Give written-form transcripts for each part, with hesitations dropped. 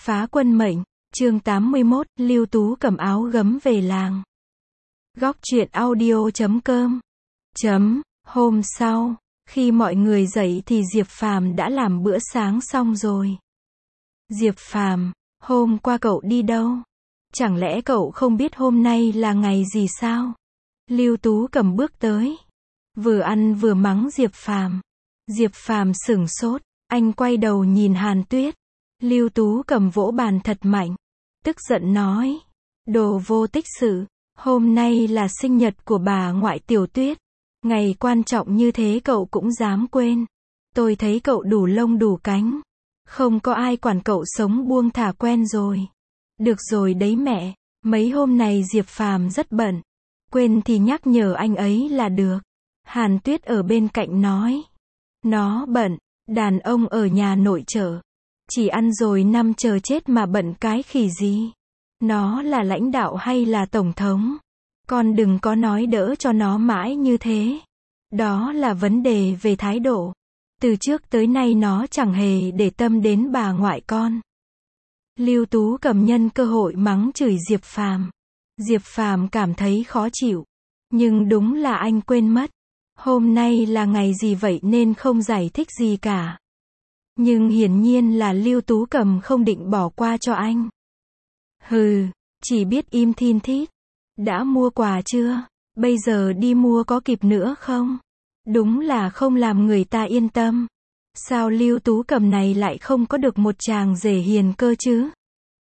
Phá quân mệnh, chương 81, Lưu Tú cầm áo gấm về làng. Góc truyện audio.com. Hôm sau, khi mọi người dậy thì Diệp Phàm đã làm bữa sáng xong rồi. Diệp Phàm, hôm qua cậu đi đâu? Chẳng lẽ cậu không biết hôm nay là ngày gì sao? Lưu Tú cầm bước tới, vừa ăn vừa mắng Diệp Phàm. Diệp Phàm sửng sốt, anh quay đầu nhìn Hàn Tuyết. Lưu Tú cầm vỗ bàn thật mạnh, tức giận nói, đồ vô tích sự, hôm nay là sinh nhật của bà ngoại Tiểu Tuyết, ngày quan trọng như thế cậu cũng dám quên. Tôi thấy cậu đủ lông đủ cánh, không có ai quản cậu sống buông thả quen rồi. Được rồi đấy mẹ, mấy hôm này Diệp Phàm rất bận, quên thì nhắc nhở anh ấy là được. Hàn Tuyết ở bên cạnh nói, nó bận, đàn ông ở nhà nội trợ, chỉ ăn rồi nằm chờ chết mà bận cái khỉ gì. Nó là lãnh đạo hay là tổng thống? Con đừng có nói đỡ cho nó mãi như thế. Đó là vấn đề về thái độ. Từ trước tới nay nó chẳng hề để tâm đến bà ngoại con. Lưu Tú cầm nhân cơ hội mắng chửi Diệp Phàm. Diệp Phàm cảm thấy khó chịu. Nhưng đúng là anh quên mất. Hôm nay là ngày gì vậy nên không giải thích gì cả. Nhưng hiển nhiên là Lưu Tú cầm không định bỏ qua cho anh. Hừ, chỉ biết im thin thít. Đã mua quà chưa? Bây giờ đi mua có kịp nữa không? Đúng là không làm người ta yên tâm. Sao Lưu Tú cầm này lại không có được một chàng rể hiền cơ chứ?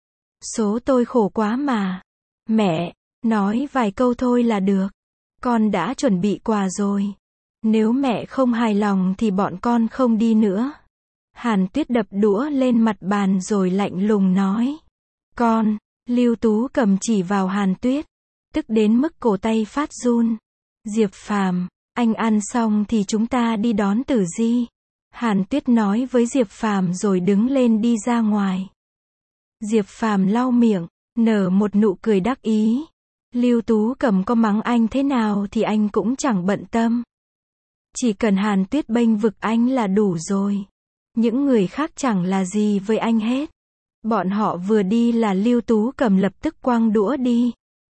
Số tôi khổ quá mà. Mẹ, nói vài câu thôi là được. Con đã chuẩn bị quà rồi. Nếu mẹ không hài lòng thì bọn con không đi nữa. Hàn Tuyết đập đũa lên mặt bàn rồi lạnh lùng nói. Con, Lưu Tú cầm chỉ vào Hàn Tuyết, tức đến mức cổ tay phát run. Diệp Phàm, anh ăn xong thì chúng ta đi đón Tử Di. Hàn Tuyết nói với Diệp Phàm rồi đứng lên đi ra ngoài. Diệp Phàm lau miệng, nở một nụ cười đắc ý. Lưu Tú cầm có mắng anh thế nào thì anh cũng chẳng bận tâm. Chỉ cần Hàn Tuyết bênh vực anh là đủ rồi. Những người khác chẳng là gì với anh hết. Bọn họ vừa đi là Lưu Tú cầm lập tức quăng đũa đi.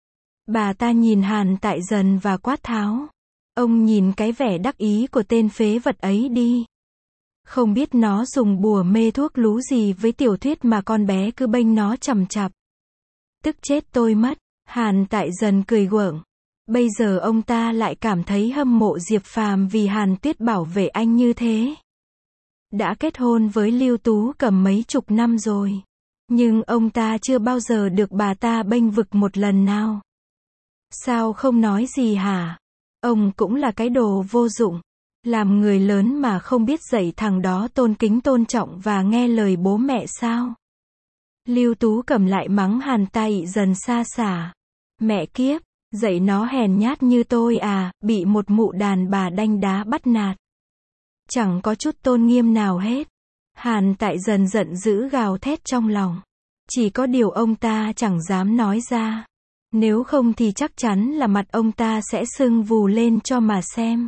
Bà ta nhìn Hàn Tại Dần và quát tháo. Ông nhìn cái vẻ đắc ý của tên phế vật ấy đi. Không biết nó dùng bùa mê thuốc lú gì với Tiểu Tuyết mà con bé cứ bênh nó chằm chặp. Tức chết tôi mất. Hàn Tại Dần cười gượng. Bây giờ ông ta lại cảm thấy hâm mộ Diệp Phàm vì Hàn Tuyết bảo vệ anh như thế. Đã kết hôn với Lưu Tú cầm mấy chục năm rồi. Nhưng ông ta chưa bao giờ được bà ta bênh vực một lần nào. Sao không nói gì hả? Ông cũng là cái đồ vô dụng. Làm người lớn mà không biết dạy thằng đó tôn kính tôn trọng và nghe lời bố mẹ sao? Lưu Tú cầm lại mắng Hàn Tại Dần xa xả. Mẹ kiếp, dạy nó hèn nhát như tôi à, bị một mụ đàn bà đanh đá bắt nạt. Chẳng có chút tôn nghiêm nào hết. Hàn Tại Dần giận dữ gào thét trong lòng. Chỉ có điều ông ta chẳng dám nói ra. Nếu không thì chắc chắn là mặt ông ta sẽ sưng vù lên cho mà xem.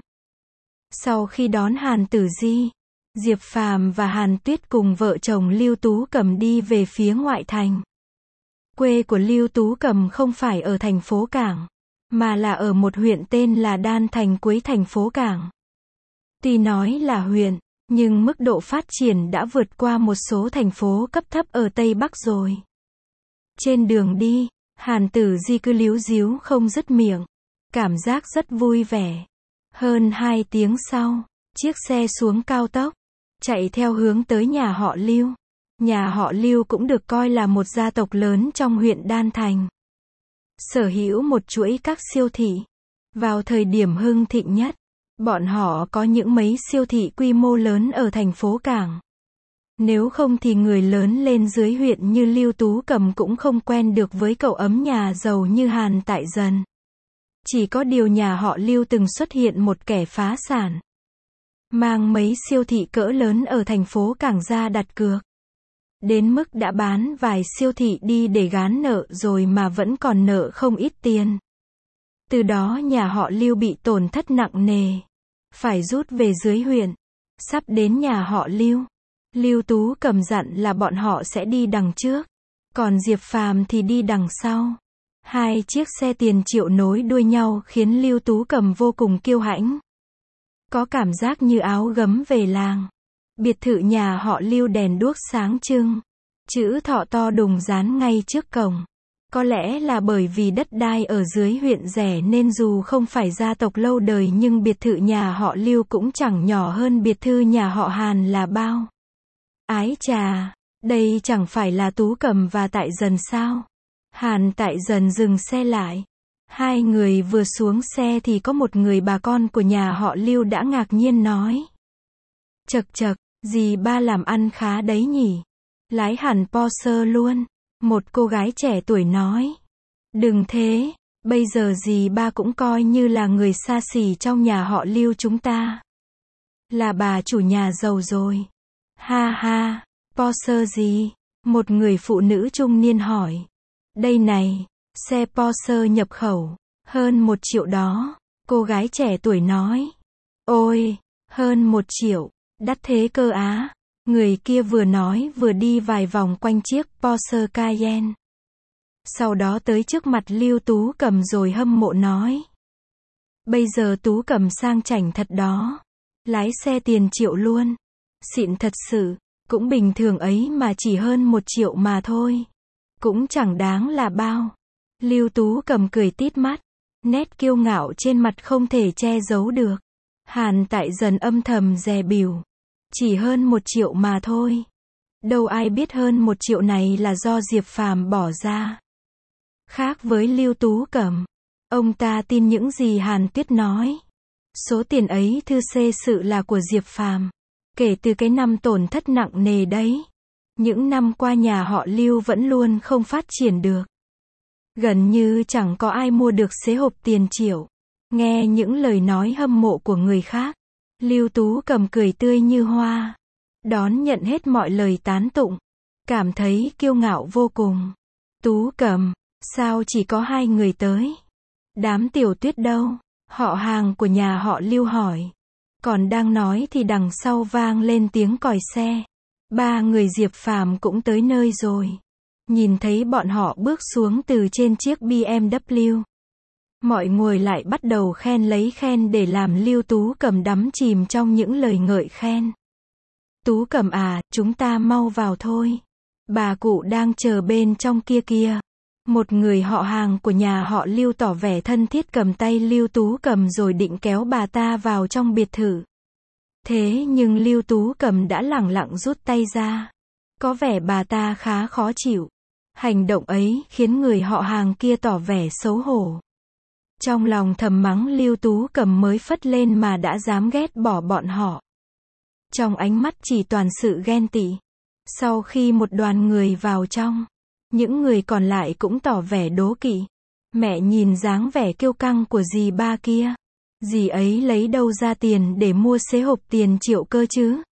Sau khi đón Hàn Tử Di, Diệp Phàm và Hàn Tuyết cùng vợ chồng Lưu Tú cầm đi về phía ngoại thành. Quê của Lưu Tú cầm không phải ở thành phố Cảng, mà là ở một huyện tên là Đan Thành cuối thành phố Cảng. Tuy nói là huyện, nhưng mức độ phát triển đã vượt qua một số thành phố cấp thấp ở Tây Bắc rồi. Trên đường đi, Hàn Tử Di cứ líu díu không dứt miệng. Cảm giác rất vui vẻ. Hơn 2 tiếng sau, chiếc xe xuống cao tốc, chạy theo hướng tới nhà họ Lưu. Nhà họ Lưu cũng được coi là một gia tộc lớn trong huyện Đan Thành. Sở hữu một chuỗi các siêu thị. Vào thời điểm hưng thịnh nhất, bọn họ có những mấy siêu thị quy mô lớn ở thành phố Cảng. Nếu không thì người lớn lên dưới huyện như Lưu Tú cầm cũng không quen được với cậu ấm nhà giàu như Hàn Tại Dần. Chỉ có điều nhà họ Lưu từng xuất hiện một kẻ phá sản. Mang mấy siêu thị cỡ lớn ở thành phố Cảng ra đặt cược. Đến mức đã bán vài siêu thị đi để gán nợ rồi mà vẫn còn nợ không ít tiền. Từ đó nhà họ Lưu bị tổn thất nặng nề. Phải rút về dưới huyện. Sắp đến nhà họ Lưu. Lưu Tú cầm dặn là bọn họ sẽ đi đằng trước. Còn Diệp Phàm thì đi đằng sau. Hai chiếc xe tiền triệu nối đuôi nhau khiến Lưu Tú Cầm vô cùng kiêu hãnh. Có cảm giác như áo gấm về làng. Biệt thự nhà họ Lưu đèn đuốc sáng trưng. Chữ Thọ to đùng dán ngay trước cổng. Có lẽ là bởi vì đất đai ở dưới huyện rẻ nên dù không phải gia tộc lâu đời nhưng biệt thự nhà họ Lưu cũng chẳng nhỏ hơn biệt thự nhà họ Hàn là bao. Ái chà, đây chẳng phải là Tú Cầm và Tại Dần sao? Hàn Tại Dần dừng xe lại. Hai người vừa xuống xe thì có một người bà con của nhà họ Lưu đã ngạc nhiên nói. Chậc chậc, dì ba làm ăn khá đấy nhỉ? Lái hẳn Porsche luôn. Một cô gái trẻ tuổi nói. Đừng thế, bây giờ dì ba cũng coi như là người xa xỉ trong nhà họ Lưu chúng ta. Là bà chủ nhà giàu rồi. Ha ha, Porsche gì? Một người phụ nữ trung niên hỏi. Đây này, xe Porsche nhập khẩu, hơn 1 triệu đó. Cô gái trẻ tuổi nói. Ôi, hơn 1 triệu, đắt thế cơ á. Người kia vừa nói vừa đi vài vòng quanh chiếc Porsche Cayenne. Sau đó tới trước mặt Lưu Tú Cầm rồi hâm mộ nói. Bây giờ Tú Cầm sang chảnh thật đó. Lái xe tiền triệu luôn. Xịn thật sự, cũng bình thường ấy mà chỉ hơn 1 triệu mà thôi. Cũng chẳng đáng là bao. Lưu Tú Cầm cười tít mắt. Nét kiêu ngạo trên mặt không thể che giấu được. Hàn Tại Dần âm thầm dè bỉu. Chỉ hơn 1 triệu mà thôi. Đâu ai biết hơn 1 triệu này là do Diệp Phàm bỏ ra. Khác với Lưu Tú Cầm, ông ta tin những gì Hàn Tuyết nói. Số tiền ấy thư xê sự là của Diệp Phàm. Kể từ cái năm tổn thất nặng nề đấy. Những năm qua nhà họ Lưu vẫn luôn không phát triển được. Gần như chẳng có ai mua được xế hộp tiền triệu. Nghe những lời nói hâm mộ của người khác. Lưu Tú Cầm cười tươi như hoa. Đón nhận hết mọi lời tán tụng. Cảm thấy kiêu ngạo vô cùng. Tú Cầm, sao chỉ có 2 người tới? Đám Tiểu Tuyết đâu? Họ hàng của nhà họ Lưu hỏi. Còn đang nói thì đằng sau vang lên tiếng còi xe. 3 người Diệp Phàm cũng tới nơi rồi. Nhìn thấy bọn họ bước xuống từ trên chiếc BMW. Mọi người lại bắt đầu khen lấy khen để làm Lưu Tú Cầm đắm chìm trong những lời ngợi khen. Tú Cầm à, chúng ta mau vào thôi. Bà cụ đang chờ bên trong kia kìa. Một người họ hàng của nhà họ Lưu tỏ vẻ thân thiết cầm tay Lưu Tú Cầm rồi định kéo bà ta vào trong biệt thự. Thế nhưng Lưu Tú Cầm đã lẳng lặng rút tay ra. Có vẻ bà ta khá khó chịu. Hành động ấy khiến người họ hàng kia tỏ vẻ xấu hổ. Trong lòng thầm mắng Lưu Tú Cầm mới phất lên mà đã dám ghét bỏ bọn họ. Trong ánh mắt chỉ toàn sự ghen tị. Sau khi một đoàn người vào trong, những người còn lại cũng tỏ vẻ đố kỵ. Mẹ nhìn dáng vẻ kiêu căng của dì ba kia. Dì ấy lấy đâu ra tiền để mua xế hộp tiền triệu cơ chứ?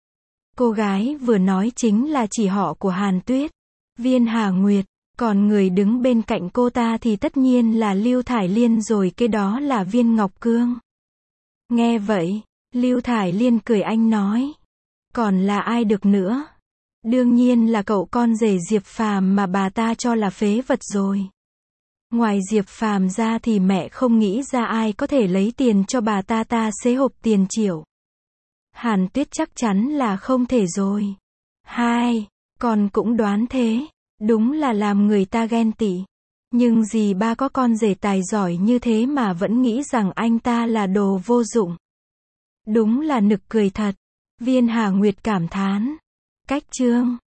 Cô gái vừa nói chính là chị họ của Hàn Tuyết, Viên Hà Nguyệt. Còn người đứng bên cạnh cô ta thì tất nhiên là Lưu Thải Liên rồi, cái đó là Viên Ngọc Cương. Nghe vậy, Lưu Thải Liên cười anh nói. Còn là ai được nữa? Đương nhiên là cậu con rể Diệp Phàm mà bà ta cho là phế vật rồi. Ngoài Diệp Phàm ra thì mẹ không nghĩ ra ai có thể lấy tiền cho bà ta xế hộp tiền triệu. Hàn Tuyết chắc chắn là không thể rồi. Hai, con cũng đoán thế. Đúng là làm người ta ghen tị. Nhưng dì ba có con rể tài giỏi như thế mà vẫn nghĩ rằng anh ta là đồ vô dụng. Đúng là nực cười thật. Viên Hà Nguyệt cảm thán. Cách chương